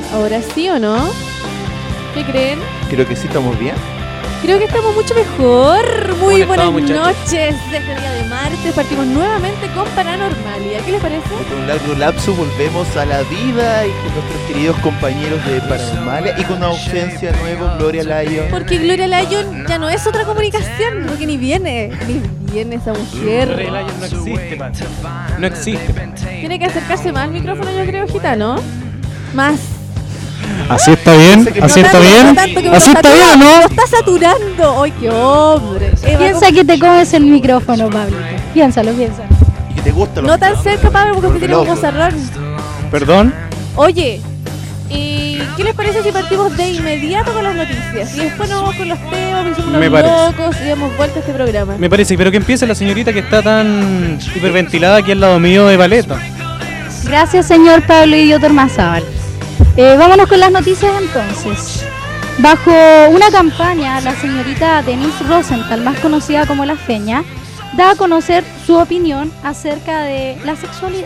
¿Ahora sí o no? ¿Qué creen? Creo que sí, estamos bien. Creo que estamos mucho mejor. Muy buenas muchachos? noches. Desde el día de martes partimos nuevamente con Paranormalia. ¿Qué les parece? Con un largo lapso volvemos a la vida y con nuestros queridos compañeros de Paranormalia y con una ausencia nueva, Gloria Lyon. Porque Gloria Lyon ya no es otra comunicación, porque ni viene esa mujer. Gloria Lyon no existe, Pati. No existe. Tiene que acercarse más al micrófono, yo creo, gitano. Más. Así está bien, así está bien. Así está bien, ¿no? Lo está saturando. ¡Ay, qué hombre! Piensa que te comes el micrófono, Pablo. Piénsalo. Y que te gusta No tan cerca, Pablo, porque usted tiene un bozarrón. Perdón. Oye, ¿y qué les parece si partimos de inmediato con las noticias? Y después nos vamos con los temas, y somos Me unos parece. locos y damos vuelta a este programa. Me parece, pero que empiece la señorita que está tan hiperventilada aquí al lado mío de Valeta. Gracias, señor Pablo Idiota Ormazábal. Vámonos con las noticias entonces. Bajo una campaña, la señorita Denise Rosenthal, más conocida como La Feña, da a conocer su opinión acerca de la sexualidad.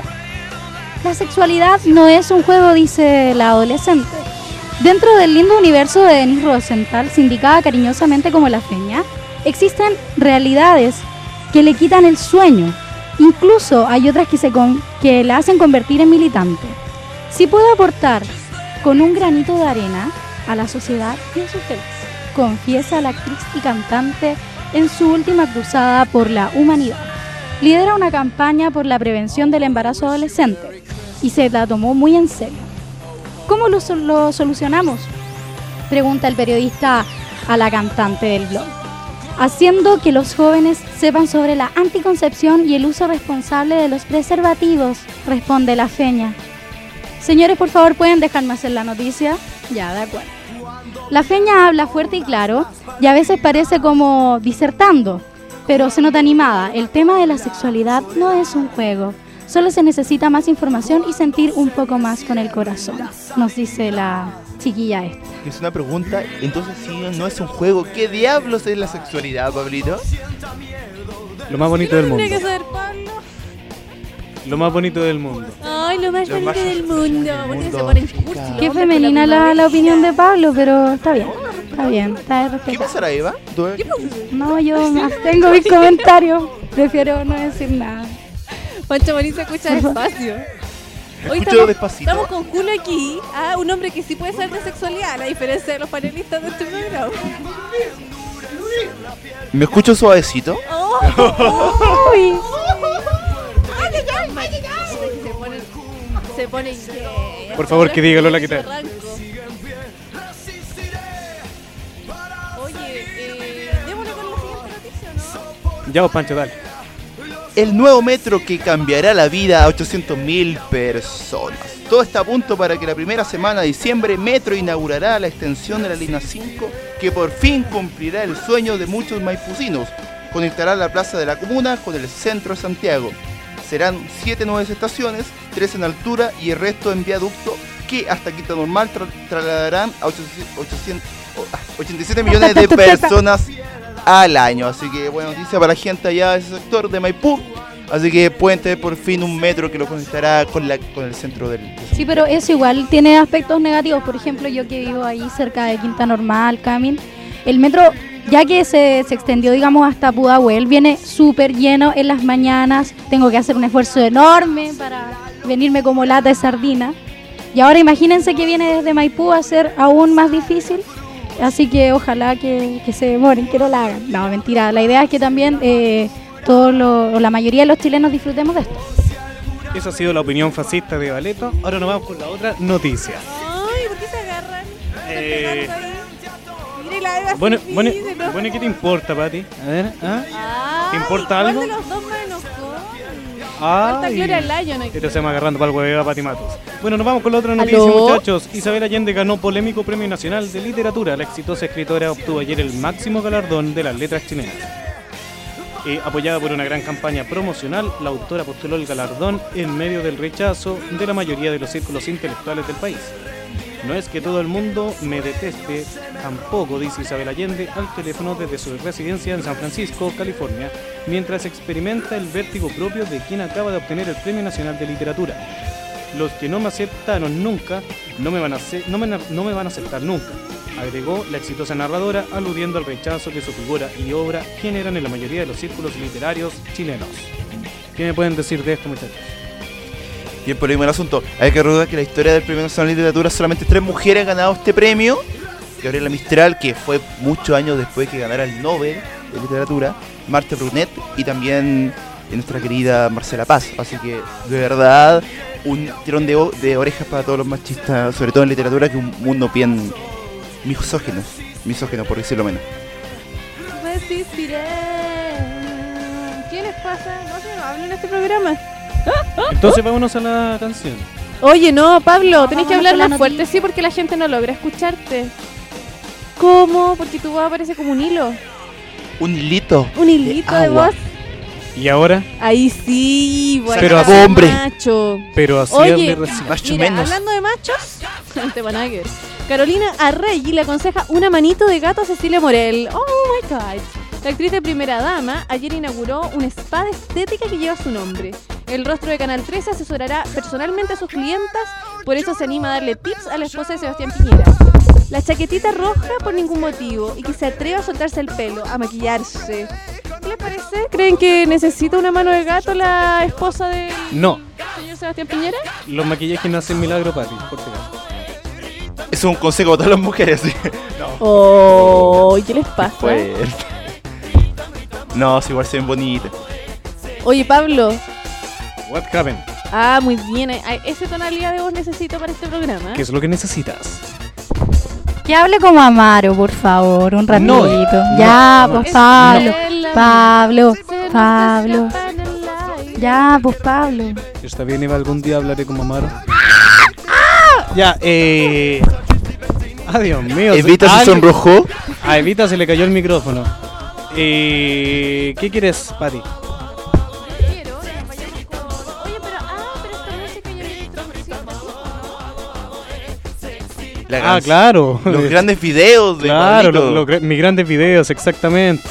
La sexualidad no es un juego, dice la adolescente. Dentro del lindo universo de Denise Rosenthal, sindicada cariñosamente como La Feña, existen realidades que le quitan el sueño. Incluso hay otras que la hacen convertir en militante. Si puede aportar con un granito de arena a la sociedad, pienso feliz, confiesa la actriz y cantante en su última cruzada por la humanidad. Lidera una campaña por la prevención del embarazo adolescente y se la tomó muy en serio. ¿Cómo lo solucionamos?, pregunta el periodista a la cantante del blog. Haciendo que los jóvenes sepan sobre la anticoncepción y el uso responsable de los preservativos, responde La Feña. Señores, por favor, ¿pueden dejarme hacer la noticia? Ya, de acuerdo. La Feña habla fuerte y claro, y a veces parece como disertando, pero se nota animada. El tema de la sexualidad no es un juego, solo se necesita más información y sentir un poco más con el corazón, nos dice la chiquilla esta. Es una pregunta, entonces si no es un juego, ¿qué diablos es la sexualidad, Pablito? Lo más bonito del mundo. Tiene que saber, Pablo. Lo más bonito del mundo. Ay, lo más bonito del mundo. Porque se mundo. ponen cursi. Qué femenina la opinión de Pablo, pero está bien, está de ¿Qué respeto. pasará, Eva? ¿Tú- No, yo más tengo mis comentarios, prefiero no decir nada. Pancho Marín se escucha despacio. Hoy Escucho despacito. estamos con Julio aquí, un hombre que sí puede saber de sexualidad, a la diferencia de los panelistas de este programa. ¿Me escucho suavecito? Uy, Se pone Por favor, que diga Lola, ¿qué tal? Oye, démosle con la siguiente noticia, ¿no? Ya vos, Pancho, dale. El nuevo metro que cambiará la vida a 800.000 personas. Todo está a punto para que la primera semana de diciembre Metro inaugurará la extensión de la línea 5 que por fin cumplirá el sueño de muchos maipucinos. Conectará la plaza de la comuna con el centro de Santiago. Serán 7 nuevas estaciones, 3 en altura y el resto en viaducto que hasta Quinta Normal trasladarán a 87 millones de personas al año. Así que buena noticia para la gente allá de ese sector de Maipú. Así que pueden tener por fin un metro que lo conectará con el centro del... sí, pero eso igual tiene aspectos negativos. Por ejemplo, yo que vivo ahí cerca de Quinta Normal, Camin, el metro, ya que se extendió, digamos, hasta Pudahuel, viene súper lleno en las mañanas. Tengo que hacer un esfuerzo enorme para venirme como lata de sardina. Y ahora imagínense que viene desde Maipú a ser aún más difícil. Así que ojalá que se demoren, que no la hagan. No, mentira. La idea es que también la mayoría de los chilenos disfrutemos de esto. Esa ha sido la opinión fascista de Valeta. Ahora nos vamos con la otra noticia. Ay, ¿por qué se agarran? Mire la Eva Bueno, sin bueno, fin, ¿no? bueno, ¿qué te importa, Pati? A ver, ¿ah? Ay, ¿te importa ¿cuál algo? de los dos me enojó? Falta Gloria Lyon aquí. Esto se llama agarrando para el hueveo a Pati Matos. Bueno, nos vamos con la otra noticia, ¿Aló? muchachos. Isabel Allende ganó polémico Premio Nacional de Literatura. La exitosa escritora obtuvo ayer el máximo galardón de las letras chilenas. Apoyada por una gran campaña promocional, la autora postuló el galardón en medio del rechazo de la mayoría de los círculos intelectuales del país. No es que todo el mundo me deteste, tampoco, dice Isabel Allende al teléfono desde su residencia en San Francisco, California, mientras experimenta el vértigo propio de quien acaba de obtener el Premio Nacional de Literatura. Los que no me aceptaron nunca, no me van a aceptar nunca, agregó la exitosa narradora, aludiendo al rechazo que su figura y obra generan en la mayoría de los círculos literarios chilenos. ¿Qué me pueden decir de esto, muchachos? Bien polémico el asunto. Hay que recordar que la historia del Premio Nacional de Literatura solamente 3 mujeres han ganado este premio. Gabriela Mistral, que fue muchos años después que ganara el Nobel de Literatura, Marta Brunet y también nuestra querida Marcela Paz. Así que, de verdad, un tirón de orejas para todos los machistas, sobre todo en literatura, que es un mundo bien misógino, por decirlo menos. Resistiré. ¿Qué les pasa? No se nos hablan en este programa. Entonces vámonos a la canción. Oye, no, Pablo, tenés que Vámonos hablar con la más fuerte, noticia. sí, porque la gente no logra escucharte. ¿Cómo? Porque tu voz aparece como un hilo. Un hilito. Un hilito de agua. voz. Y ahora, Ahí sí, bueno. Pero así- hombre. Macho. pero así Oye, hable recién. Macho Mira, menos. hablando de machos, no te van a ver. Carolina Arregui le aconseja una manito de gato a Cecilia Morel. Oh my god. La actriz de Primera Dama ayer inauguró un spa de estética que lleva su nombre. El rostro de Canal 13 asesorará personalmente a sus clientas, por eso se anima a darle tips a la esposa de Sebastián Piñera. La chaquetita roja por ningún motivo y que se atreva a soltarse el pelo, a maquillarse. ¿Qué les parece? ¿Creen que necesita una mano de gato la esposa del No, señor Sebastián Piñera? los maquillajes no hacen milagro, Pati, por si acaso. Eso es un consejo para todas las mujeres. ¿Sí? Oh, ¿qué les pasa? Fuerte. No, si igual se ven bonitas. Oye, Pablo. What happened? Ah, muy bien. Esa tonalidad de voz necesito para este programa. ¿Qué es lo que necesitas? Que hable como Amaro, por favor, un ratito. No, ya, no, pues Es Pablo. Estela. Pablo, Se nos Pablo. escapa en el aire. Ya, pues Pablo. Está bien, Eva, algún día hablaré como Amaro. Ya, Dios mío. Evita se alguien- sonrojó. A Evita se le cayó el micrófono. ¿Qué quieres, Pati? Quiero que nos vayamos con... Oye, pero esta música ya viene introducida. La Ah, canción. claro. Los grandes videos de Claro, Pablito. mis grandes videos, exactamente.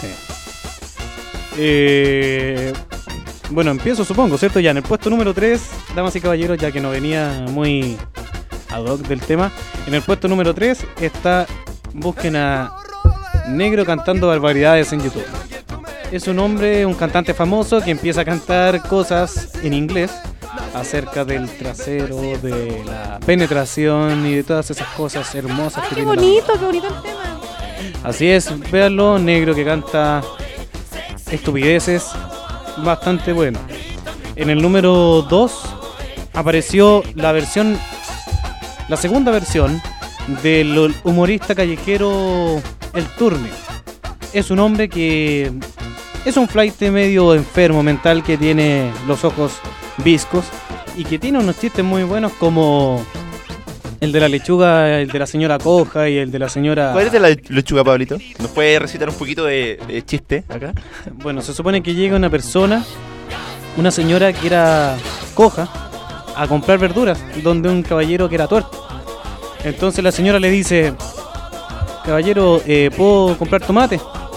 Bueno, empiezo supongo, ¿cierto? Ya en el puesto número 3, damas y caballeros, ya que no venía muy ad hoc del tema. En el puesto número 3 está, busquen a Negro cantando barbaridades en YouTube. Es un hombre, un cantante famoso que empieza a cantar cosas en inglés acerca del trasero, de la penetración y de todas esas cosas hermosas que Qué tiene la mujer. bonito el tema. Así es, véanlo, Negro que canta estupideces, bastante bueno. En el número 2 apareció la segunda versión del humorista callejero El Turne. Es un hombre que es un flaite medio enfermo mental que tiene los ojos viscos y que tiene unos chistes muy buenos como el de la lechuga, el de la señora coja y el de la señora... ¿Cuál es de la lechuga, Pablito? ¿Nos puede recitar un poquito de chiste acá? Bueno, se supone que llega una persona, una señora que era coja, a comprar verduras, donde un caballero que era tuerto. Entonces la señora le dice, caballero, ¿puedo comprar tomate?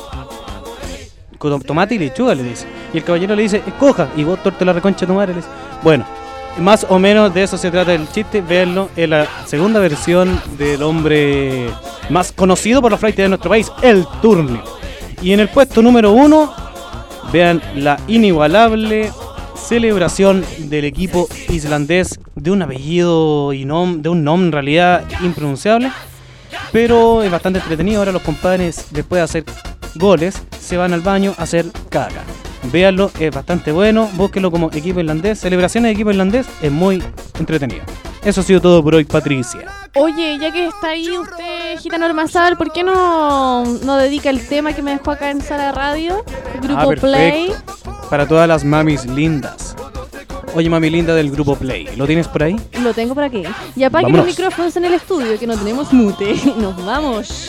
Tomate y lechuga, le dice. Y el caballero le dice, coja, y vos torte la reconcha de tu madre, le dice. Bueno, más o menos de eso se trata el chiste, véanlo, en la segunda versión del hombre más conocido por los flaites de nuestro país, El Turne. Y en el puesto número 1, vean la inigualable celebración del equipo islandés de un apellido y de un nombre en realidad impronunciable, pero es bastante entretenido. Ahora los compadres, después de hacer goles, se van al baño a hacer caca. Véanlo, es bastante bueno, búsquenlo como equipo irlandés, celebraciones de equipo irlandés, es muy entretenido. Eso ha sido todo por hoy, Patricia. Oye, ya que está ahí usted, Gitano Ormazábal, ¿por qué no dedica el tema que me dejó acá en Sala Radio? El grupo Play. Para todas las mamis lindas. Oye, mami linda del grupo Play, ¿lo tienes por ahí? Lo tengo por aquí. Y apaguen los Vámonos. micrófonos en el estudio, que no tenemos mute. Nos vamos.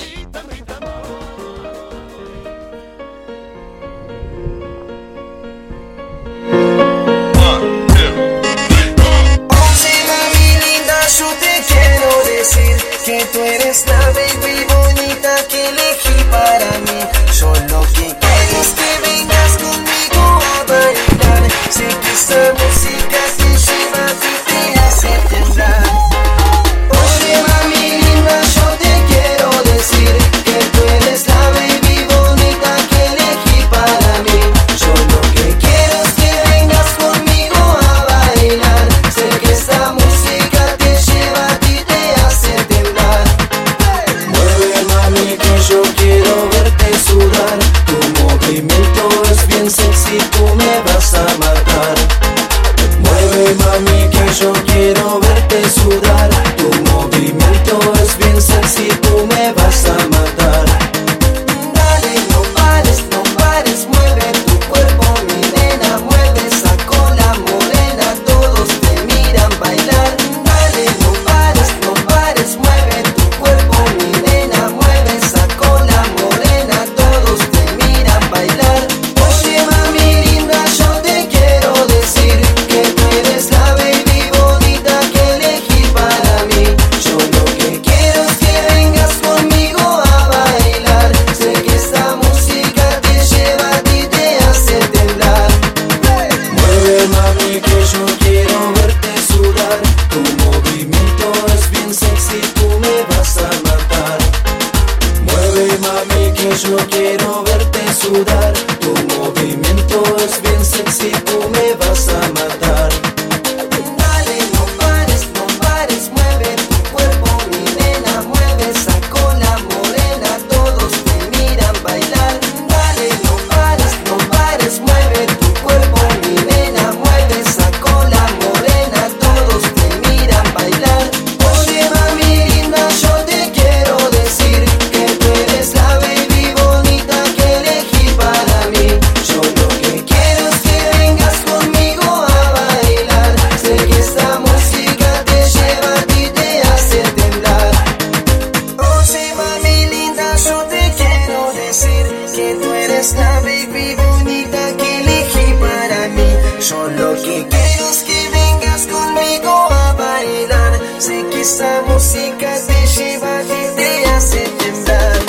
Oye, mami linda, yo te quiero decir que tú eres la baby bonita que elegí para mí. Yo lo que quiero es que vengas conmigo a bailar. Sé que esta música te lleva a ti, te hace esa música te lleva y te hace temblar.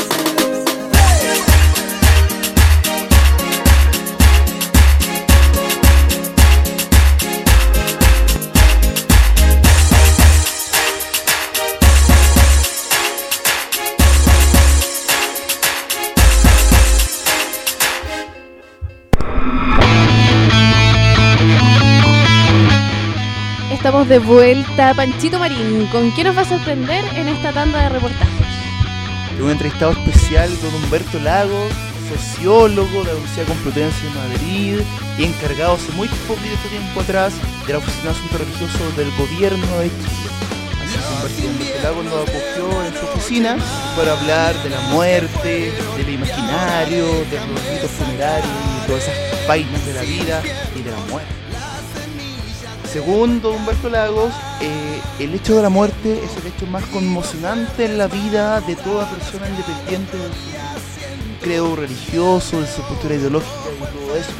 Estamos de vuelta. Panchito Marín, ¿con qué nos va a sorprender en esta tanda de reportajes? Un entrevistado especial, don Humberto Lagos, sociólogo de la Universidad Complutense de Madrid y encargado hace muy poquito tiempo atrás de la Oficina de Asuntos Religiosos del Gobierno de Chile. Así que Humberto Lagos nos acogió en su oficina para hablar de la muerte, del imaginario, de los ritos funerarios y de todas esas vainas de la vida y de la muerte. Según don Humberto Lagos, el hecho de la muerte es el hecho más conmocionante en la vida de toda persona independiente de su credo religioso, de su postura ideológica y todo eso.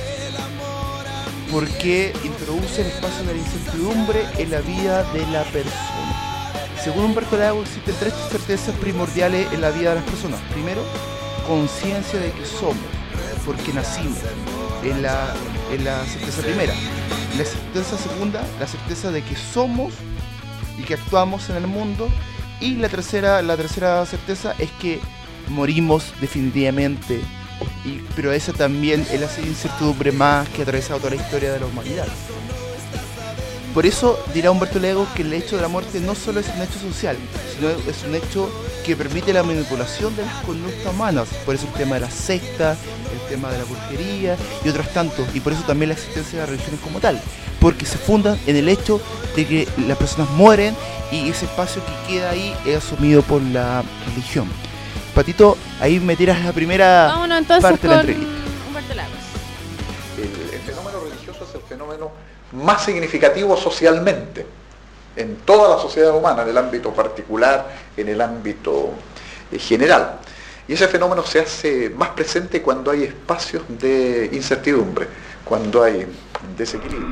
Porque introduce el espacio de la incertidumbre en la vida de la persona. Según Humberto Lagos, existen 3 certezas primordiales en la vida de las personas. Primero, conciencia de que somos, porque nacimos. En la certeza primera. La certeza segunda, la certeza de que somos y que actuamos en el mundo. Y la tercera certeza es que morimos definitivamente. Pero esa también es la incertidumbre más que ha atravesado toda la historia de la humanidad. Por eso dirá Humberto Lagos que el hecho de la muerte no solo es un hecho social, sino es un hecho que permite la manipulación de las conductas humanas. Por eso el tema de la secta, el tema de la brujería y otros tantos. Y por eso también la existencia de las religiones como tal. Porque se fundan en el hecho de que las personas mueren y ese espacio que queda ahí es asumido por la religión. Patito, ahí me tiras la primera parte de la entrevista. Humberto Lagos. El fenómeno religioso es el fenómeno más significativo socialmente en toda la sociedad humana, en el ámbito particular, en el ámbito general. Y ese fenómeno se hace más presente cuando hay espacios de incertidumbre, cuando hay desequilibrio.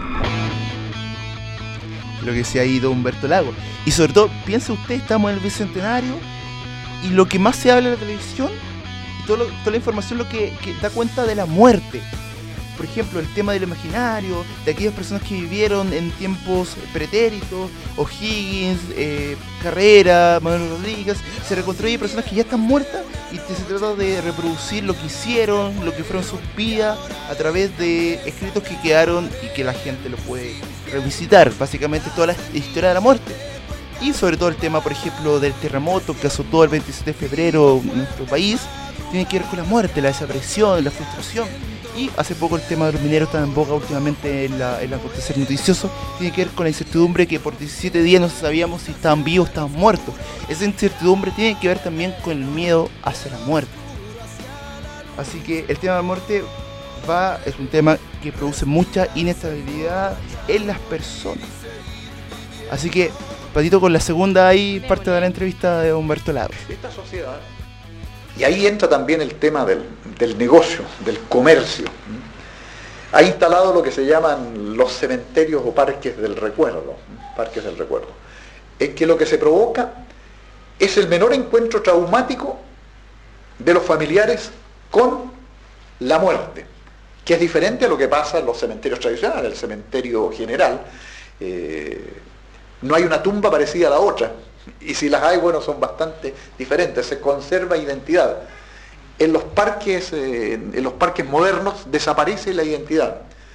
Lo que decía ahí don Humberto Lagos. Y sobre todo, piense usted, estamos en el Bicentenario y lo que más se habla en la televisión y toda la información lo que da cuenta de la muerte. Por ejemplo, el tema del imaginario, de aquellas personas que vivieron en tiempos pretéritos, O'Higgins, Carrera, Manuel Rodríguez, se reconstruye personas que ya están muertas y se trata de reproducir lo que hicieron, lo que fueron sus vidas a través de escritos que quedaron y que la gente lo puede revisitar. Básicamente toda la historia de la muerte. Y sobre todo el tema, por ejemplo, del terremoto que azotó el 27 de febrero en nuestro país, tiene que ver con la muerte, la desaparición, la frustración. Y hace poco el tema de los mineros está en boga últimamente en el acontecer noticioso. Tiene que ver con la incertidumbre que por 17 días no sabíamos si estaban vivos o estaban muertos. Esa incertidumbre tiene que ver también con el miedo hacia la muerte. Así que el tema de la muerte es un tema que produce mucha inestabilidad en las personas. Así que, Patito, con la segunda ahí parte de la entrevista de Humberto Lagos. Esta sociedad, y ahí entra también el tema del negocio, del comercio, ha instalado lo que se llaman los cementerios o parques del recuerdo, en que lo que se provoca es el menor encuentro traumático de los familiares con la muerte, que es diferente a lo que pasa en los cementerios tradicionales. El cementerio general, no hay una tumba parecida a la otra, y si las hay, bueno, son bastante diferentes, se conserva identidad. En los parques modernos desaparece la identidad.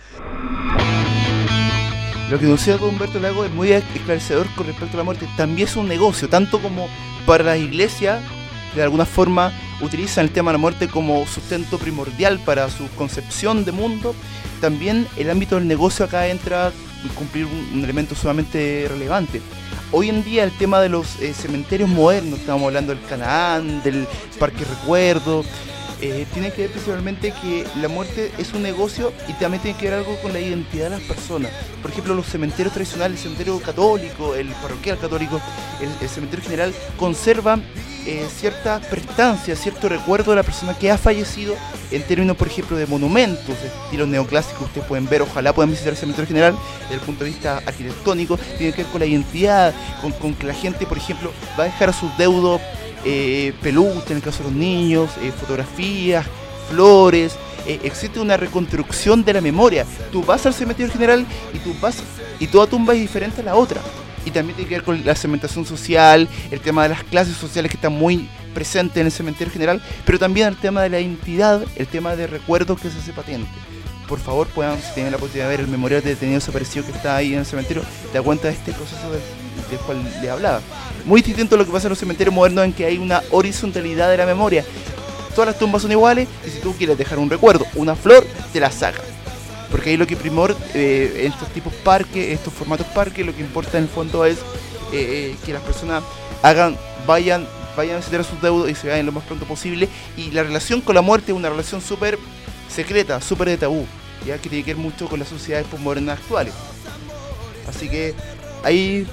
Lo que decía con Humberto Lagos es muy esclarecedor con respecto a la muerte. También es un negocio, tanto como para las iglesias, que de alguna forma utilizan el tema de la muerte como sustento primordial para su concepción de mundo. También el ámbito del negocio acá entra a cumplir un elemento sumamente relevante. Hoy en día el tema de los cementerios modernos, estamos hablando del Canaán, del Parque Recuerdo, tiene que ver principalmente que la muerte es un negocio y también tiene que ver algo con la identidad de las personas. Por ejemplo, los cementerios tradicionales, el cementerio católico, el parroquial católico, el cementerio general, conservan cierta prestancia, cierto recuerdo de la persona que ha fallecido en términos, por ejemplo, de monumentos, de estilo neoclásico. Ustedes pueden ver, ojalá puedan visitar el cementerio general desde el punto de vista arquitectónico. Tiene que ver con la identidad, con que la gente, por ejemplo, va a dejar a sus deudos peluches, en el caso de los niños, fotografías, flores. Existe una reconstrucción de la memoria. Tú vas al cementerio general y toda tumba es diferente a la otra. Y también tiene que ver con la segmentación social, el tema de las clases sociales que están muy presentes en el cementerio general, pero también el tema de la identidad, el tema de recuerdos que se hace patente. Por favor, si tienen la posibilidad de ver el memorial de detenidos desaparecidos que está ahí en el cementerio, te da cuenta de este proceso del cual le hablaba. Muy distinto a lo que pasa en los cementerios modernos, en que hay una horizontalidad de la memoria. Todas las tumbas son iguales y si tú quieres dejar un recuerdo, una flor, te la sacas. Porque ahí lo que primor en estos tipos parques, estos formatos parques, lo que importa en el fondo es que las personas vayan a visitar sus deudos y se vayan lo más pronto posible. Y la relación con la muerte es una relación súper secreta, súper de tabú, ya que tiene que ver mucho con las sociedades postmodernas actuales. Así que ahí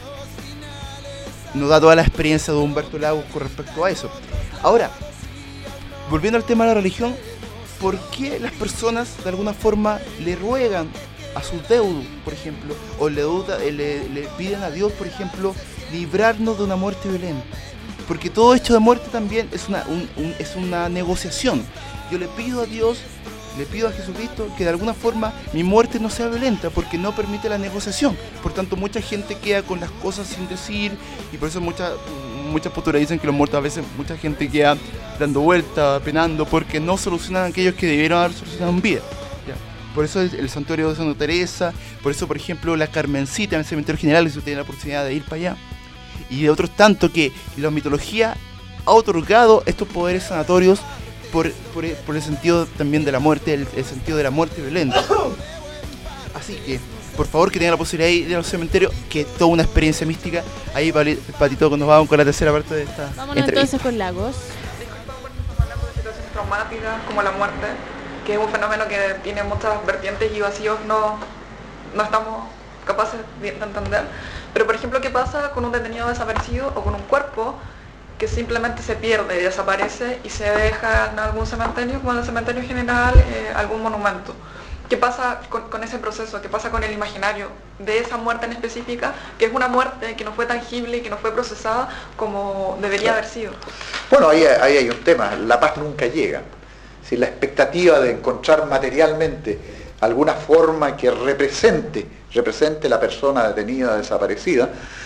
nos da toda la experiencia de Humberto Lagos con respecto a eso. Ahora, volviendo al tema de la religión, ¿por qué las personas de alguna forma le ruegan a sus deudos, por ejemplo, o le piden a Dios, por ejemplo, librarnos de una muerte violenta? Porque todo hecho de muerte también es una negociación. Yo le pido a Dios, le pido a Jesucristo que de alguna forma mi muerte no sea violenta, porque no permite la negociación. Por tanto, mucha gente queda con las cosas sin decir, y por eso muchas posturas dicen que los muertos, a veces mucha gente queda dando vueltas, penando, porque no solucionan aquellos que debieron haber solucionado en vida. ¿Ya? Por eso el santuario de Santa Teresa, por eso, por ejemplo, la Carmencita en el cementerio general, si usted tiene la oportunidad de ir para allá, y de otros tanto que la mitología ha otorgado estos poderes sanatorios por el sentido también de la muerte, el sentido de la muerte violenta. Así que, por favor, que tengan la posibilidad de ir a los cementerios, que es toda una experiencia mística. Ahí, Patito, nos vamos con la tercera parte de esta Vámonos entrevista. entonces con Lagos. Hablando de situaciones traumáticas como la muerte, que es un fenómeno que tiene muchas vertientes y vacíos no estamos capaces de entender. Pero, por ejemplo, ¿qué pasa con un detenido desaparecido o con un cuerpo que simplemente se pierde y desaparece y se deja en algún cementerio, como en el cementerio general, algún monumento? ¿Qué pasa con ese proceso? ¿Qué pasa con el imaginario de esa muerte en específica, que es una muerte que no fue tangible y que no fue procesada como debería haber sido? Bueno, ahí hay un tema, la paz nunca llega. Si la expectativa de encontrar materialmente alguna forma que represente la persona detenida, desaparecida,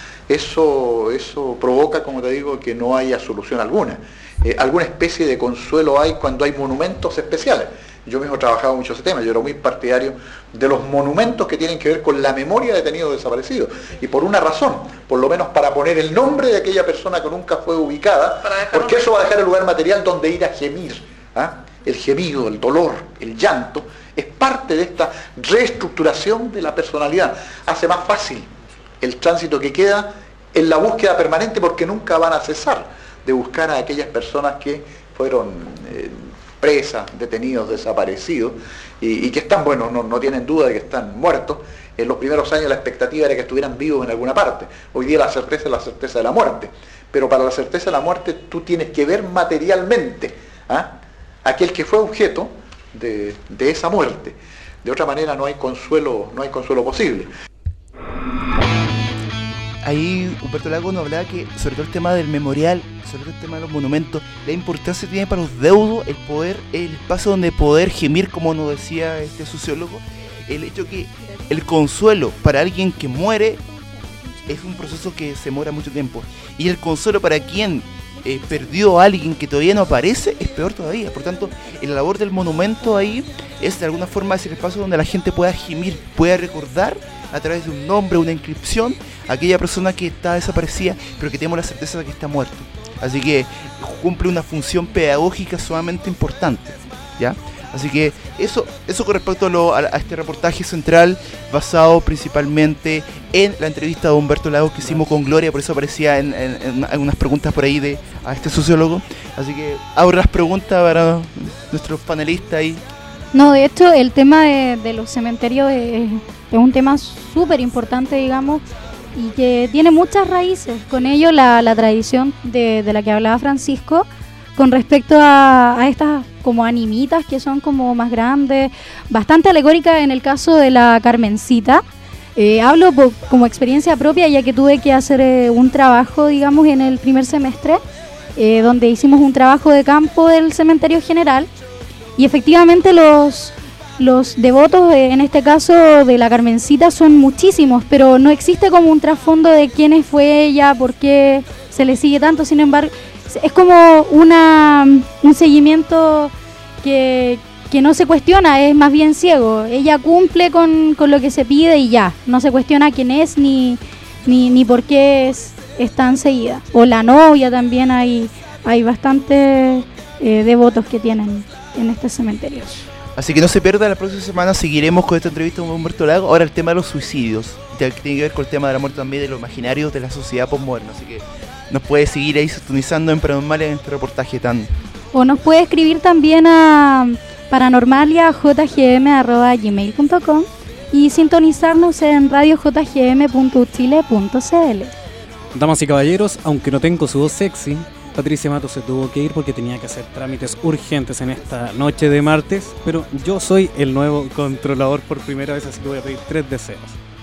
eso provoca, como te digo, que no haya solución alguna. Alguna especie de consuelo hay cuando hay monumentos especiales. Yo mismo he trabajado mucho ese tema, yo era muy partidario de los monumentos que tienen que ver con la memoria de detenidos desaparecidos. Y por una razón, por lo menos para poner el nombre de aquella persona que nunca fue ubicada, porque eso va a dejar el lugar material donde ir a gemir. El gemido, el dolor, el llanto, es parte de esta reestructuración de la personalidad. Hace más fácil el tránsito que queda en la búsqueda permanente, porque nunca van a cesar de buscar a aquellas personas que fueron presas, detenidos, desaparecidos, y que están, bueno, no tienen duda de que están muertos. En los primeros años la expectativa era que estuvieran vivos en alguna parte. Hoy día la certeza es la certeza de la muerte. Pero para la certeza de la muerte tú tienes que ver materialmente aquel que fue objeto de esa muerte. De otra manera no hay consuelo posible. Ahí Humberto Lagos nos hablaba que, sobre todo el tema del memorial, sobre todo el tema de los monumentos, la importancia que tiene para los deudos el espacio donde poder gemir, como nos decía este sociólogo, el hecho que el consuelo para alguien que muere es un proceso que se demora mucho tiempo, y el consuelo para quien perdió a alguien que todavía no aparece es peor todavía. Por tanto, la labor del monumento ahí es de alguna forma el espacio donde la gente pueda gemir, pueda recordar a través de un nombre, una inscripción, a aquella persona que está desaparecida, pero que tenemos la certeza de que está muerto. Así que cumple una función pedagógica sumamente importante, ¿ya? Así que eso con respecto a este reportaje central, basado principalmente en la entrevista de Humberto Lagos que hicimos con Gloria, por eso aparecía en algunas preguntas por ahí a este sociólogo. Así que abro las preguntas para nuestros panelistas ahí. No, de hecho, el tema de los cementerios es un tema súper importante, digamos, y que tiene muchas raíces. Con ello la tradición de la que hablaba Francisco con respecto a estas como animitas que son como más grandes, bastante alegóricas en el caso de la Carmencita. Hablo como experiencia propia, ya que tuve que hacer un trabajo, digamos, en el primer semestre, donde hicimos un trabajo de campo del cementerio general, y efectivamente los devotos, en este caso de la Carmencita, son muchísimos, pero no existe como un trasfondo de quién fue ella, por qué se le sigue tanto. Sin embargo, es como un seguimiento que no se cuestiona, es más bien ciego. Ella cumple con lo que se pide y ya, no se cuestiona quién es ni por qué es tan seguida. O la novia también, hay bastantes devotos que tienen en este cementerio. Así que no se pierda, la próxima semana seguiremos con esta entrevista con Humberto Lago. Ahora el tema de los suicidios, que tiene que ver con el tema de la muerte también, de los imaginarios de la sociedad posmoderna. Así que nos puede seguir ahí sintonizando en Paranormal en este reportaje tan... O nos puede escribir también a paranormaliajgm@gmail.com y sintonizarnos en radiojgm.chile.cl. Damas y caballeros, aunque no tengo su voz sexy, Patricia Matos se tuvo que ir porque tenía que hacer trámites urgentes en esta noche de martes, pero yo soy el nuevo controlador por primera vez, así que voy a pedir 3 deseos.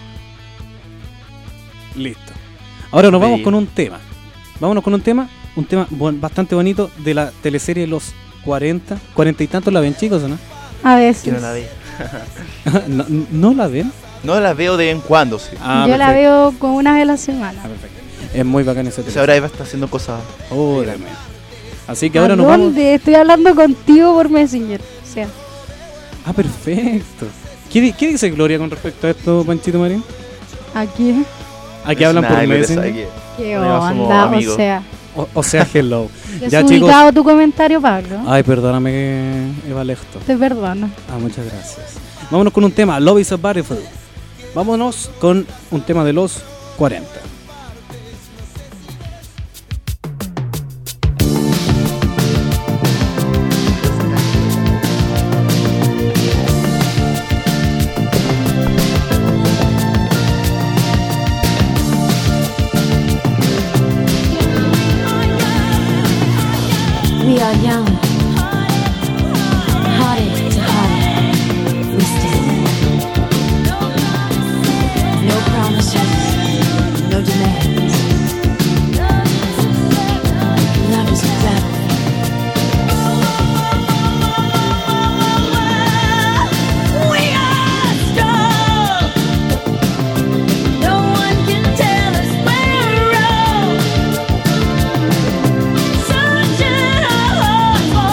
Listo. Ahora nos vamos con un tema. Vámonos con un tema bastante bonito de la teleserie Los 40 y tantos. ¿La ven, chicos, o no? A veces. Que no la ve. ¿No la ven? No la veo de vez en cuando, sí. Yo la veo como una vez a la semana. Perfecto. Es muy bacán ese tema. Ahora Eva está haciendo cosas. Así que ahora nos vamos. ¿Dónde? Estoy hablando contigo por Messenger. O sea. Perfecto. ¿Qué dice Gloria con respecto a esto, Panchito Marín? Aquí. Aquí hablan por Messenger. ¿Qué onda? O sea, hello. Ya, chicos. Tu comentario, Pablo. Ay, perdóname, Eva Lechto. Te perdono. Muchas gracias. Vámonos con un tema, Love is a Battlefield. Vámonos con un tema de los 40. We are young, hearted to heart, we stand. No promises, no demands. Love is a we are strong. No one can tell us we're wrong. Searching our hearts for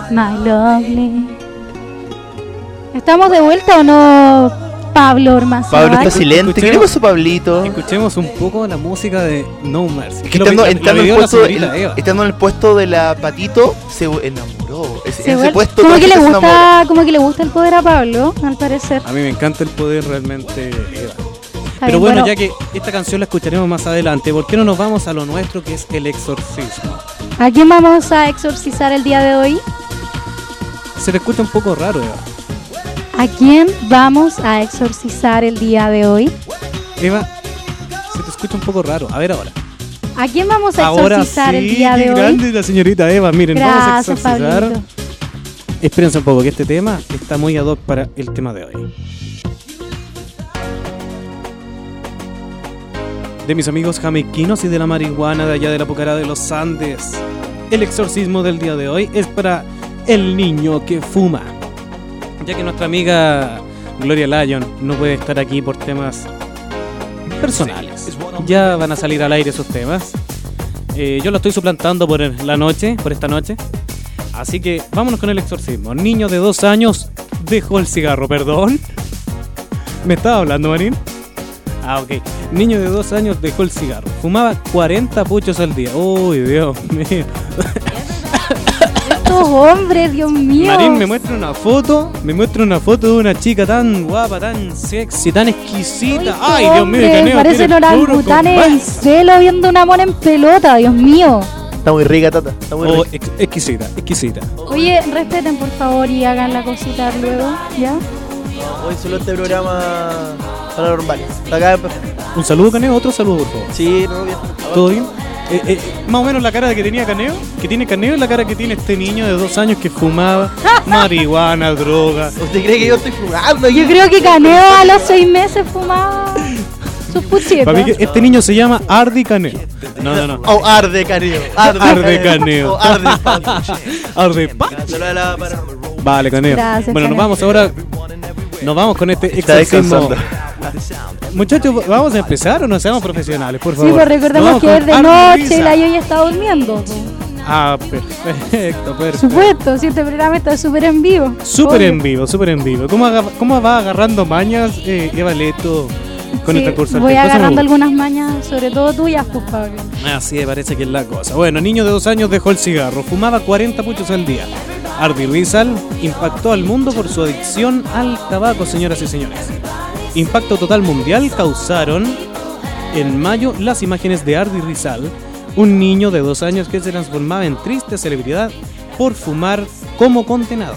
My lovely. ¿Estamos de vuelta o no, Pablo Ormazábal? Pablo está silente. Escuchemos- ¿Qué le pasó, Pablito? Escuchemos un poco la música de No Mercy. Es que Lo estando, pidió estando en el la puesto, señorita Eva. estando en el puesto de la Patito, se enamoró. En Se ese vuelve- puesto como todo que le se enamora. gusta, como que le gusta el poder a Pablo, al parecer. A mí me encanta el poder realmente, Eva. Está Pero bien, bueno, ya que esta canción la escucharemos más adelante, ¿por qué no nos vamos a lo nuestro, que es el exorcismo? ¿A quién vamos a exorcizar el día de hoy? Se te escucha un poco raro, Eva. ¿A quién vamos a exorcizar el día de hoy? Eva, se te escucha un poco raro. A ver ahora. ¿A quién vamos a Ahora exorcizar sí, el día qué de hoy? grande la señorita Eva. Miren, vamos a Gracias, exorcizar. Pablito. Espérense un poco, que este tema está muy ad hoc para el tema de hoy. De mis amigos jamaiquinos y de la marihuana de allá de la Pucará de los Andes. El exorcismo del día de hoy es para el niño que fuma. Ya que nuestra amiga Gloria Lyon no puede estar aquí por temas personales. Ya van a salir al aire esos temas. Yo lo estoy suplantando por esta noche. Así que vámonos con el exorcismo. Niño de 2 años dejó el cigarro, perdón. ¿Me estaba hablando, Marín? Ah, ok. Niño de 2 años dejó el cigarro. Fumaba 40 puchos al día. Uy, Dios mío. Estos hombres, Dios mío. Marín me muestra una foto. Me muestra una foto de una chica tan guapa, tan sexy, tan exquisita. Ay, Dios mío, Hombres, Caneo. parecen tiene puro orangutanes en compás. celo viendo un amor en pelota, Dios mío. Está muy rica, Tata. Está muy Oh, rica. exquisita, exquisita. Oye, respeten por favor y hagan la cosita luego, ¿ya? Hoy solo este programa paranormal. Acá, Un saludo, Caneo. Otro saludo, por favor. sí, no, bien. ¿Todo bien? Más o menos la cara que tenía Caneo, que tiene Caneo, es la cara que tiene este niño de 2 años que fumaba marihuana, droga. ¿Usted cree que yo estoy fumando aquí? Yo creo que Caneo a los 6 meses fumaba sus puchitas. Para mí que este niño se llama Ardi Caneo. No. Oh, arde, Caneo. Arde Caneo. Oh, arde, Pablo. Arde pa. Solo de la para. Vale, Caneo. Gracias, Bueno, Caneo. nos vamos ahora. Nos vamos con este Está exorcismo. descansando. Muchachos, ¿vamos a empezar o no seamos profesionales, por Sí, favor? pues recordemos Nos que vamos es de con Ardi noche y la Risa. Yoya está durmiendo. po. Ah, perfecto. Por supuesto, si este programa está súper en vivo. Súper Obvio. en vivo, súper en vivo. ¿Cómo va agarrando mañas Eva Leto con Sí, el recurso del voy tiempo? Eso me agarrando gusta. algunas mañas, sobre todo tuyas, pues Pablo. Así me parece que es la cosa. Bueno, niño de 2 años dejó el cigarro, fumaba 40 puchos al día. Ardi Rizal impactó al mundo por su adicción al tabaco, señoras y señores. Impacto total mundial causaron en mayo las imágenes de Ardi Rizal, un niño de 2 años que se transformaba en triste celebridad por fumar como condenado.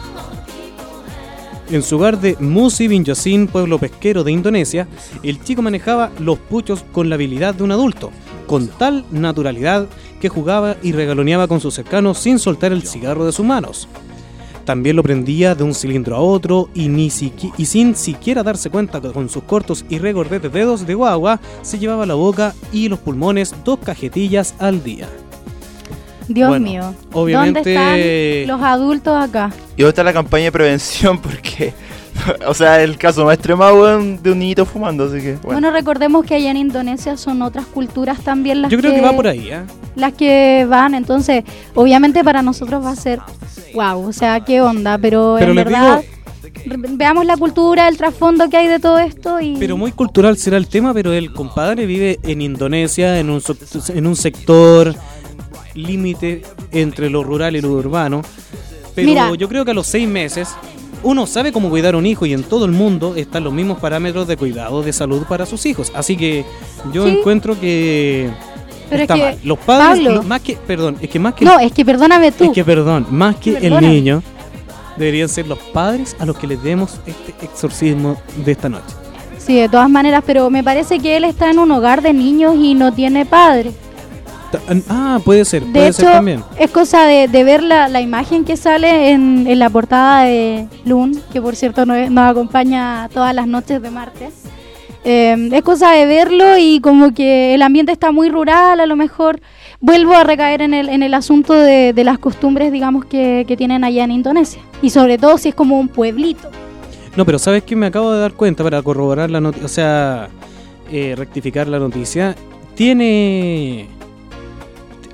En su hogar de Musi Binjosin, pueblo pesquero de Indonesia, el chico manejaba los puchos con la habilidad de un adulto, con tal naturalidad que jugaba y regaloneaba con sus cercanos sin soltar el cigarro de sus manos. También lo prendía de un cilindro a otro y sin siquiera darse cuenta que con sus cortos y regordetes dedos de guagua se llevaba a la boca y los pulmones 2 cajetillas al día. Dios Bueno, mío. obviamente- ¿Dónde están los adultos acá? Y ahora está la campaña de prevención porque, o sea, el caso más extremado weón, de un niñito fumando, así que, bueno. Bueno, recordemos que allá en Indonesia son otras culturas también las Yo creo que va por ahí, ¿eh? las que van, entonces obviamente para nosotros va a ser wow, o sea, qué onda, pero en les verdad veamos la cultura, el trasfondo que hay de todo esto y Pero muy cultural será el tema, pero el compadre vive en Indonesia, en un sector límite entre lo rural y lo urbano. Pero Mira. yo creo que a los 6 meses uno sabe cómo cuidar a un hijo y en todo el mundo están los mismos parámetros de cuidado de salud para sus hijos. Así que yo Sí. encuentro que Pero está es que, mal. Los padres, Pablo. más que no, es que perdóname tú. más que el Perdóname. niño, deberían ser los padres a los que les demos este exorcismo de esta noche. Sí, de todas maneras, pero me parece que él está en un hogar de niños y no tiene padre. Puede ser De hecho, también. es cosa de ver la imagen que sale en la portada de Lun, que por cierto nos acompaña todas las noches de martes. Es cosa de verlo y como que el ambiente está muy rural, a lo mejor vuelvo a recaer en el asunto de las costumbres, digamos, que tienen allá en Indonesia. Y sobre todo si es como un pueblito. No, pero ¿sabes qué? Me acabo de dar cuenta para corroborar la noticia, o sea, rectificar la noticia.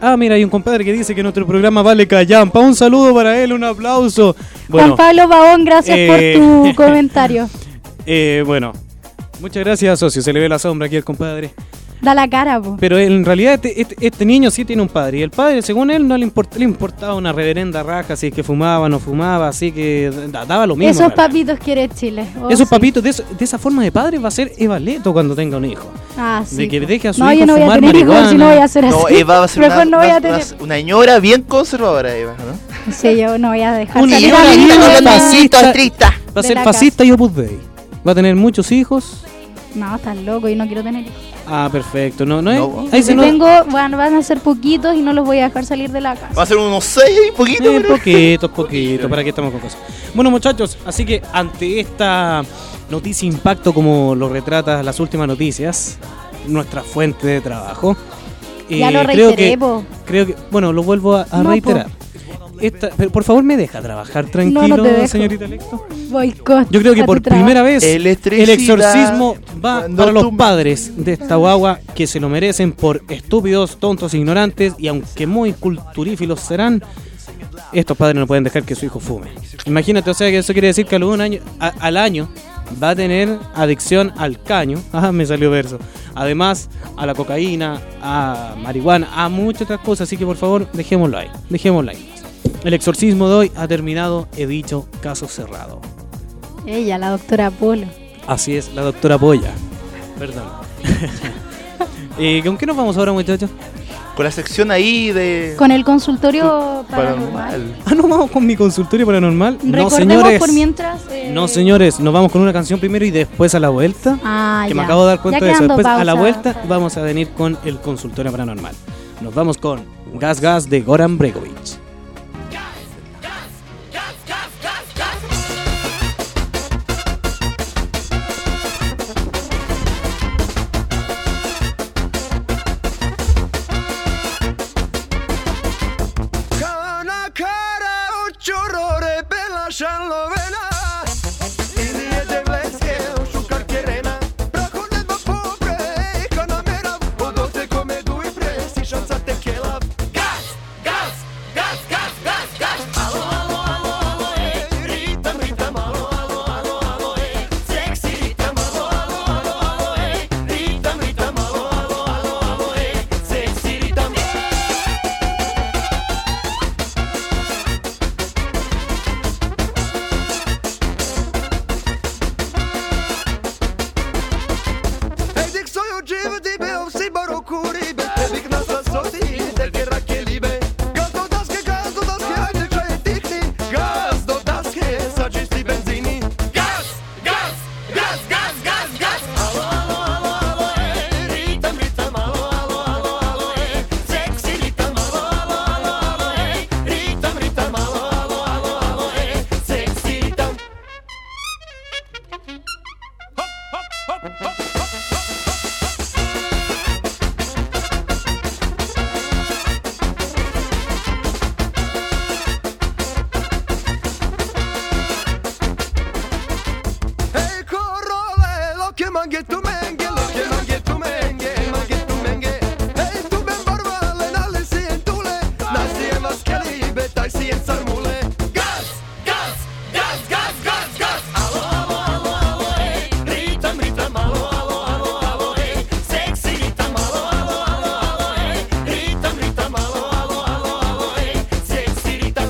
Ah, mira, hay un compadre que dice que nuestro programa vale callampa. Un saludo para él, un aplauso. Juan Pablo Pavón, gracias por tu comentario. Bueno, muchas gracias, socio. Se le ve la sombra aquí al compadre. Da la cara, po. Pero en realidad este niño sí tiene un padre. Y el padre, según él, no le importaba una reverenda raja, si es que fumaba o no fumaba, así que daba lo mismo. Esos papitos quiere Chile. Oh, esos sí. papitos, de esa forma de padre va a ser Eva Leto cuando tenga un hijo. Ah, sí. De que deje a su no, hijo yo no voy a fumar tener marihuana. hijos, si no voy a hacer así. No, Eva va a ser Mejor no voy a tener. una señora bien conservadora, Eva, ¿no? Sí, yo no voy a dejar Una salir señora a mi bien hijo de la- fascista. Va a de ser la fascista y Opus Dei. Va a tener muchos hijos. No, estás loco y no quiero tener hijos. Ah, perfecto. No es. No. Ahí Si se nos- tengo, bueno, van a ser poquitos y no los voy a dejar salir de la casa. Va a ser unos 6 y poquito, pero... Poquito, ¿para qué estamos con cosas? Bueno, muchachos, así que ante esta noticia impacto como lo retrata las últimas noticias, nuestra fuente de trabajo, Ya lo creo reiteré, que, po. creo que, bueno, lo vuelvo a No, reiterar. Pero por favor, me deja trabajar tranquilo, No, no te dejo. señorita Electo. Boicot. Yo creo que a por tu trabajo. primera vez Electricidad. el exorcismo va Cuando para los tú- padres de esta guagua que se lo merecen por estúpidos, tontos, ignorantes y aunque muy culturífilos serán, estos padres no pueden dejar que su hijo fume. Imagínate, o sea que eso quiere decir que al año va a tener adicción al caño, me salió verso, además a la cocaína, a marihuana, a muchas otras cosas, así que por favor dejémoslo ahí. El exorcismo de hoy ha terminado, he dicho, caso cerrado. Ella, la doctora Polo. Así es, la doctora Polla. Perdón. ¿Con qué nos vamos ahora, muchachos? Con la sección ahí de... Con el consultorio paranormal. paranormal. ¿Nos vamos con mi consultorio paranormal? Recordemos No, señores. por mientras. No, señores, nos vamos con una canción primero y después a la vuelta. Ah, Que ya. me acabo de dar cuenta Ya de eso. quedando Después a la pausa. vuelta vamos a venir con el consultorio paranormal. Nos vamos con Gas Gas de Goran Bregovic. Kana kara ucciorore bella sciallovena Indie de bleske ušukar kerena Braco nema pobre economera Vodote come due presi šanca te kelav Gas, gas, gas, gas, gas, gas Alo, alo, alo, alo, ritam, ritam, alo, alo, alo, alo, sexy ritam, alo, alo, alo, alo, ritam, ritam, alo, alo, alo, alo, sexy ritam Ej, dik soju dživ, di byl si barokuri, bek nas rasoti, tek je rake libe. Gaz do daske, ajde čaj tikni, gaz do daske, sa čisti benzini. Gaz, gaz, gaz, gaz, gaz, gaz. Alo, alo, alo, alo, ritam, ritam, alo, alo, alo, alo, sexy ritam, alo, alo, alo, alo, ritam, ritam, alo, alo, alo, alo, sexy ritam. Hey corole, lo che mangi tu menghe, lo che mangi tu menghe, mangi tu menghe. Hey tu ben barbale, nalle si entule, nasi e mascheli, betai si en sarmule. Gas, gas, gas, gas, gas, gas. Alo, alo, alo, alo, ritam, ritam, alo, alo, alo, alo, sexy ritam, alo, alo, alo, alo, ritam, ritam, alo, alo, alo, alo, sexy ritam.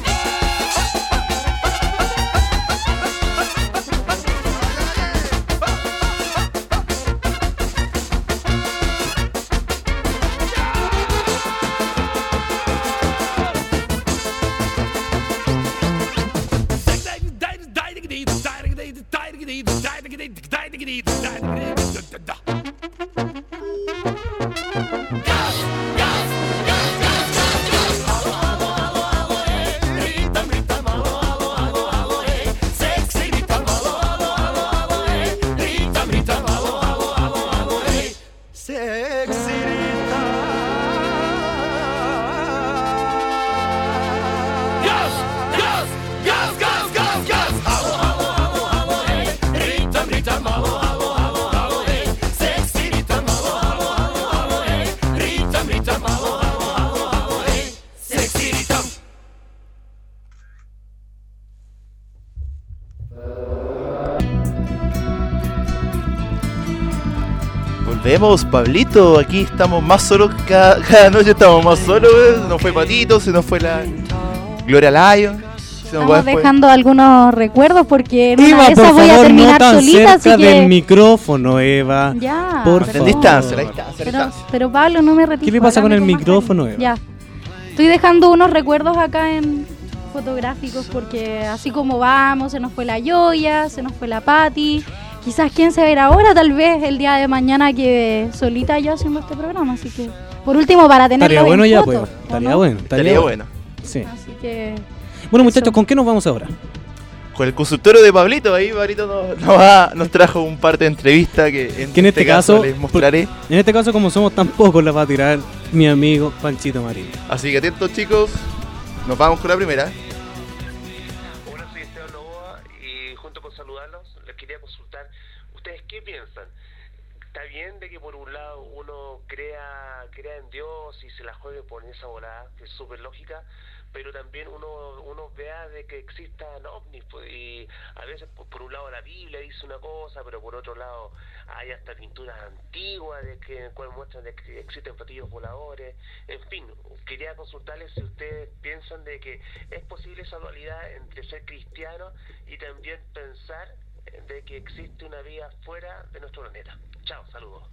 Volvemos, Pablito. Aquí estamos más solos. Cada noche estamos más solos. Se nos fue Patito, se nos fue la Gloria Lyon. Se nos Estamos fue- dejando algunos recuerdos porque en una Eva, de por esas voy a favor, no terminar tan solita, así cerca que... del micrófono, Eva. Ya. Por En favor. distancia, la distancia, la Pero, distancia. pero Pablo, no me retires. ¿Qué le pasa con el háblame más micrófono, cariño. Eva? Ya. Estoy dejando unos recuerdos acá en fotográficos porque así como vamos, se nos fue la Yoya, se nos fue la Patti. Quizás quién se verá ahora, tal vez el día de mañana que solita yo haciendo este programa. Así que, por último, para tenerlo Estaría bueno en ya, foto, pues. ¿o Estaría no? bueno. Estaría bueno. Sí. Así que... Bueno, muchachos, Eso. ¿con qué nos vamos ahora? Con el consultorio de Pablito, ahí Pablito nos trajo un par de entrevistas que Que en este caso, les mostraré. En este caso, como somos tan pocos, la va a tirar mi amigo Panchito Marín. Así que atentos, chicos, nos vamos con la primera. Hola, soy Esteban Novoa y junto con saludarlos les quería consultar, ¿ustedes qué piensan? ¿Está bien de que por un lado uno crea en Dios y se la juegue por esa volada, que es súper lógica, pero también uno vea de que existan ovnis, pues, y a veces por un lado la Biblia dice una cosa, pero por otro lado hay hasta pinturas antiguas de que en el cual muestran de que existen platillos voladores? En fin, quería consultarles si ustedes piensan de que es posible esa dualidad entre ser cristiano y también pensar de que existe una vida fuera de nuestro planeta. Chao, saludos.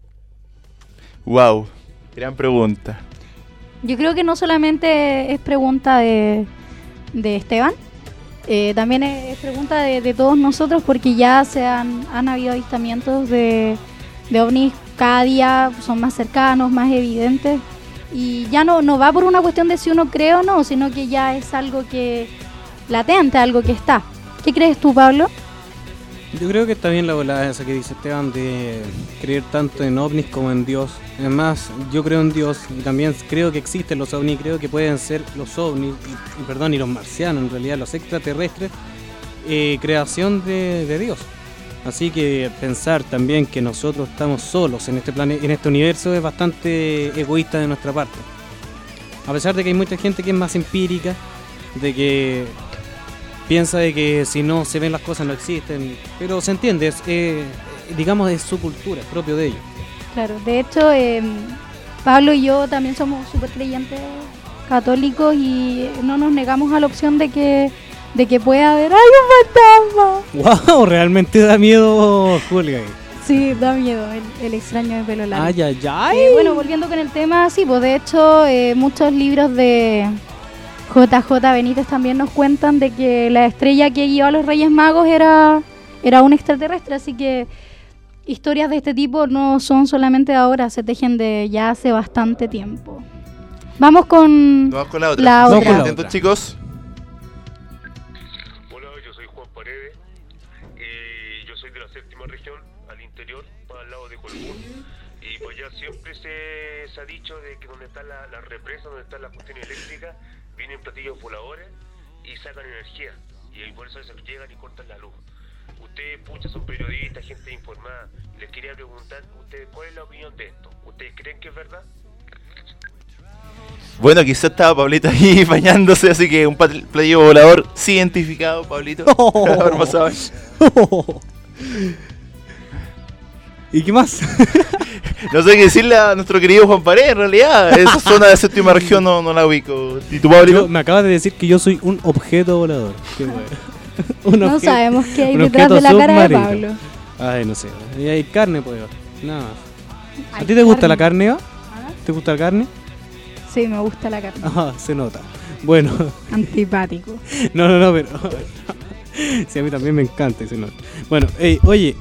Wow, gran pregunta. Yo creo que no solamente es pregunta de Esteban, también es pregunta de todos nosotros porque ya han habido avistamientos de ovnis cada día, son más cercanos, más evidentes y ya no va por una cuestión de si uno cree o no, sino que ya es algo que latente, algo que está. ¿Qué crees tú, Pablo? Yo creo que está bien la volada esa que dice Esteban de creer tanto en ovnis como en Dios. Además, yo creo en Dios y también creo que existen los ovnis, creo que pueden ser los ovnis, y los marcianos, en realidad los extraterrestres, creación de Dios. Así que pensar también que nosotros estamos solos en este en este universo es bastante egoísta de nuestra parte. A pesar de que hay mucha gente que es más empírica, de que piensa de que si no se ven las cosas no existen, pero se entiende, digamos es su cultura, es propio de ellos. Claro, de hecho, Pablo y yo también somos súper creyentes católicos y no nos negamos a la opción de que pueda haber ¡ay, un fantasma! ¡Wow! Realmente da miedo, Julga. Sí, da miedo el extraño de pelo largo. ¡Ay, ay, ay! Bueno, volviendo con el tema, sí, pues de hecho muchos libros de JJ Benítez también nos cuentan de que la estrella que guió a los Reyes Magos era un extraterrestre, así que historias de este tipo no son solamente de ahora, se tejen de ya hace bastante tiempo. Vamos con Vamos con la otra. la Vamos otra. con la Atentos, otra. chicos. Hola, yo soy Juan Paredes y yo soy de la séptima región, al interior, al lado de Colbún. Y pues ya siempre se ha dicho de que donde están las represas, donde están las cuestiones eléctricas, vienen platillos voladores y sacan energía. Y por eso a veces llegan y cortan la luz. Ustedes, pucha, son periodistas, gente informada. Les quería preguntar, ustedes, ¿cuál es la opinión de esto? ¿Ustedes creen que es verdad? Bueno, quizás estaba Pablito ahí bañándose, así que un platillo volador sí identificado, Pablito. Ahora más saben. ¿Y qué más? No sé qué decirle a nuestro querido Juan Paredes, en realidad. Esa zona de séptima región no la ubico. ¿Y tú, Pablito? Me acabas de decir que yo soy un objeto volador. Qué bueno. No sabemos qué hay un detrás de la objeto cara de submarino. Pablo. Ay, no sé. Y hay carne, pues. Nada más. ¿A Hay ti te gusta la carne. carne, Eva? ¿Te gusta la carne? Sí, me gusta la carne. Ah, se nota. Bueno, Antipático. no, pero... Sí, a mí también me encanta y se nota. Bueno, oye,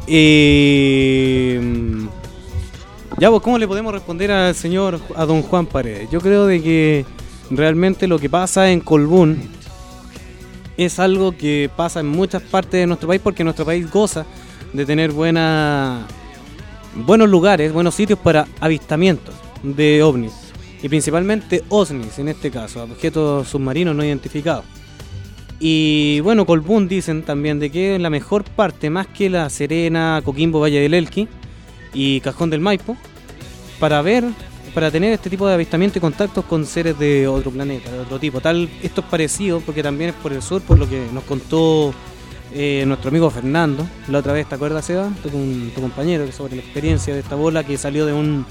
ya, pues, ¿cómo le podemos responder al señor, a don Juan Paredes? Yo creo de que realmente lo que pasa en Colbún es algo que pasa en muchas partes de nuestro país, porque nuestro país goza de tener buenos lugares, buenos sitios para avistamientos de ovnis. Y principalmente OSNIs, en este caso, objetos submarinos no identificados. Y bueno, Colbún dicen también de que es la mejor parte, más que La Serena, Coquimbo, Valle del Elqui y Cajón del Maipo, para tener este tipo de avistamiento y contactos con seres de otro planeta, de otro tipo. Esto es parecido porque también es por el sur, por lo que nos contó nuestro amigo Fernando, la otra vez, ¿te acuerdas, Seba? Tu compañero, sobre la experiencia de esta bola que salió de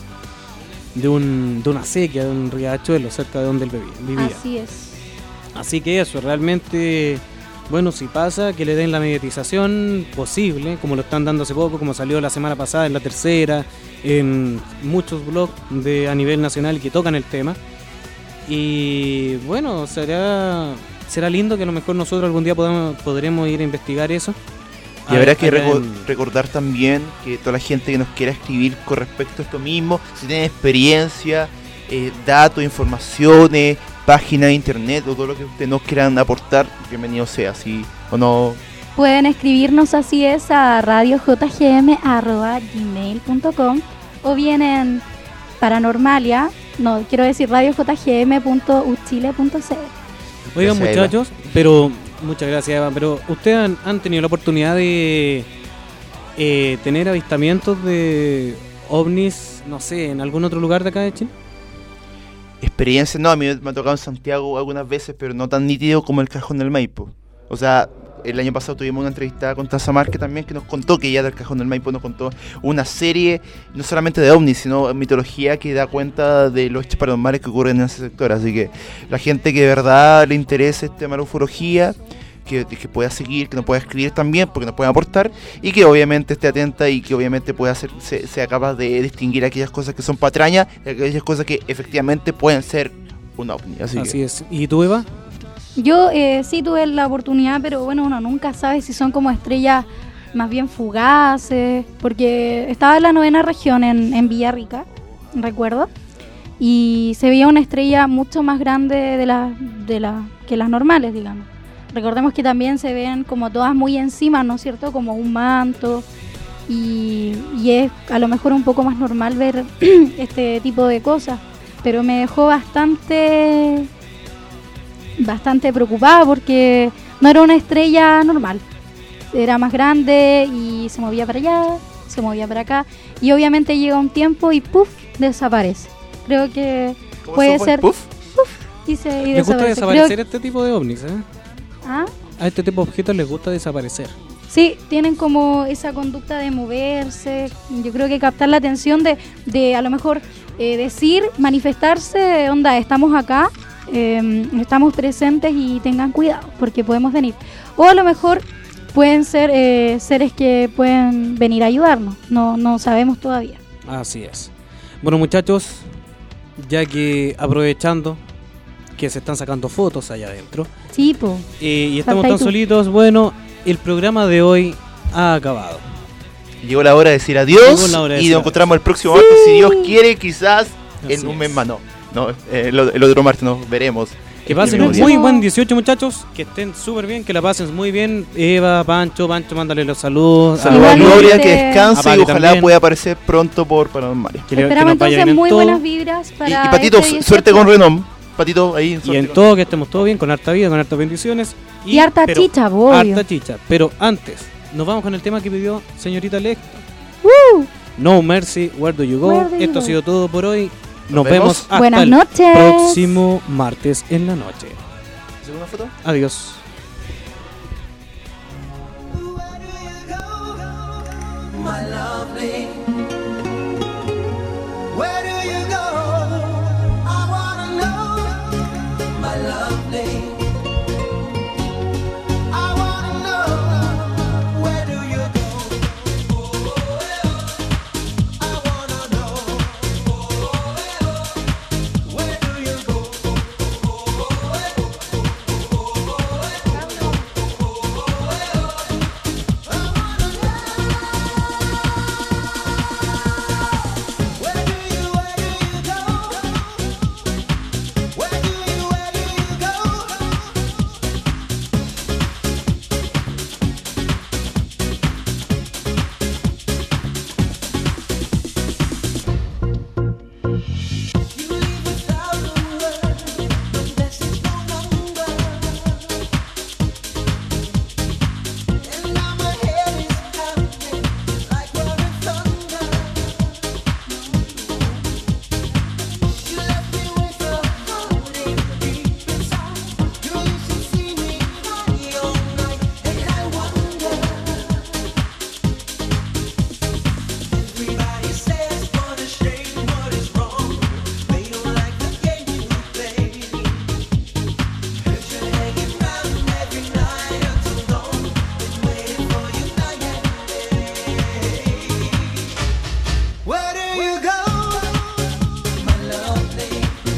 una sequía, de un riachuelo cerca de donde él vivía. Así es. Así que eso, realmente, bueno, si pasa, que le den la mediatización posible, como lo están dando hace poco, como salió la semana pasada en La Tercera, en muchos blogs a nivel nacional que tocan el tema. Y bueno, será lindo que a lo mejor nosotros algún día podremos ir a investigar eso. Y habrá que recordar también que toda la gente que nos quiera escribir con respecto a esto mismo, si tiene experiencia, datos, informaciones, páginas de internet o todo lo que ustedes nos quieran aportar, bienvenido sea, ¿sí o no? Pueden escribirnos, así es, a radiojgm@gmail.com o bien en Paranormalia, radiojgm.uchile.cl. Oigan, muchachos, pero muchas gracias, Eva, pero ustedes han tenido la oportunidad de tener avistamientos de ovnis, no sé, en algún otro lugar de acá de Chile. Experiencia, no, a mí me ha tocado en Santiago algunas veces, pero no tan nítido como el Cajón del Maipo. O sea, el año pasado tuvimos una entrevistada con Taza Márquez también, que nos contó que ella del Cajón del Maipo nos contó una serie, no solamente de ovnis, sino mitología que da cuenta de los hechos paranormales que ocurren en ese sector. Así que la gente que de verdad le interese este tema de la ufología, que pueda seguir, que nos pueda escribir también, porque nos pueden aportar, y que obviamente esté atenta y que obviamente pueda sea capaz de distinguir aquellas cosas que son patrañas de aquellas cosas que efectivamente pueden ser un ovni. Así es. ¿Y tú, Eva? Yo sí tuve la oportunidad, pero bueno, uno nunca sabe si son como estrellas más bien fugaces, porque estaba en la 9ª región en Villarrica, recuerdo, y se veía una estrella mucho más grande que las normales, digamos. Recordemos que también se ven como todas muy encima, ¿no es cierto? Como un manto, y es a lo mejor un poco más normal ver este tipo de cosas, pero me dejó bastante preocupada porque no era una estrella normal, era más grande y se movía para allá, se movía para acá, y obviamente llega un tiempo y ¡puf!, desaparece. Creo que puede ser ¿Puff? y desaparece. Les gusta desaparecer este tipo de ovnis, ¿eh? ¿Ah? A este tipo de objetos les gusta desaparecer. Sí, tienen como esa conducta de moverse, yo creo que captar la atención de a lo mejor decir, manifestarse, onda, estamos acá, estamos presentes y tengan cuidado porque podemos venir. O a lo mejor pueden ser seres que pueden venir a ayudarnos, no sabemos todavía. Así es. Bueno, muchachos, ya que aprovechando que se están sacando fotos allá adentro, sí, po. Y estamos tan solitos, bueno, el programa de hoy ha acabado. Llegó la hora de decir adiós y nos encontramos el próximo martes, si Dios quiere, quizás en un mes más. No, el otro martes nos veremos. Que pasen un muy buen 18, muchachos, que estén súper bien, que la pasen muy bien. Eva, Pancho, mándale los saludos. Saludos a Gloria, que descanse y ojalá también pueda aparecer pronto por Paranormales. Esperamos entonces muy buenas vibras para y Patito, suerte con Renom. Patito, ahí. Y en todo, que estemos todo bien, con harta vida, con hartas bendiciones. Y harta chicha, obvio. Harta chicha. Pero antes, nos vamos con el tema que pidió señorita Lecta. No Mercy, Where Do You Go. Esto ha sido todo por hoy. Nos vemos hasta Buenas el noches. próximo martes en la noche. ¿Segunda foto? Adiós. My lovely, where do you go? I wanna know, my lovely. I wanna know, where do you go? I wanna know, where do you go? you go? My lovely.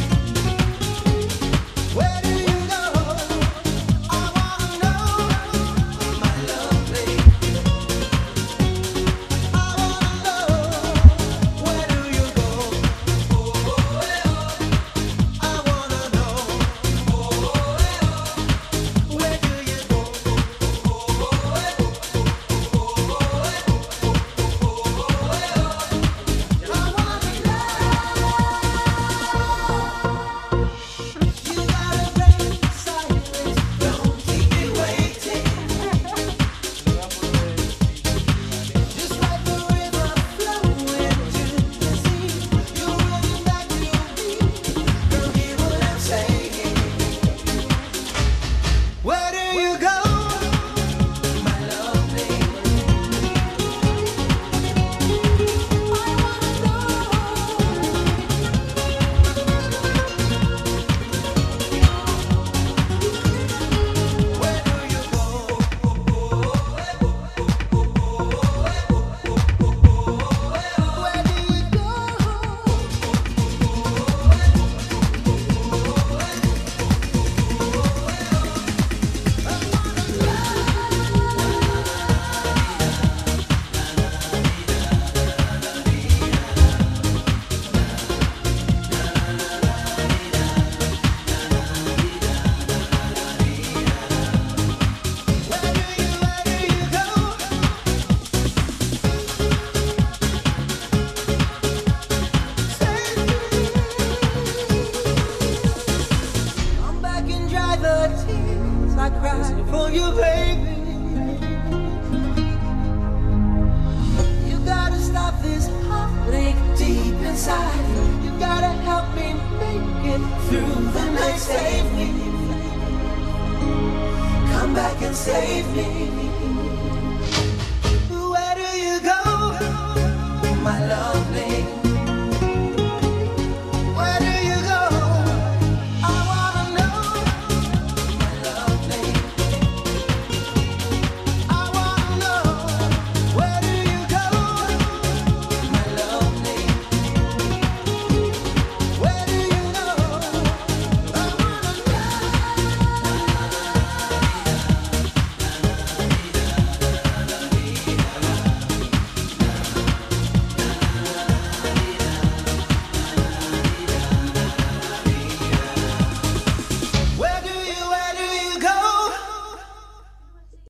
Where do you go? I wanna know. My lovely. I wanna know. Where do you go? I wanna know. Where do you go? Where do you go? My lovely. I wanna know. Where do you go? Where do you go? Come back and dry the tears I cried for you, baby. You gotta stop this heartache deep inside. You gotta help me make it through the night. Save me. Come back and save me.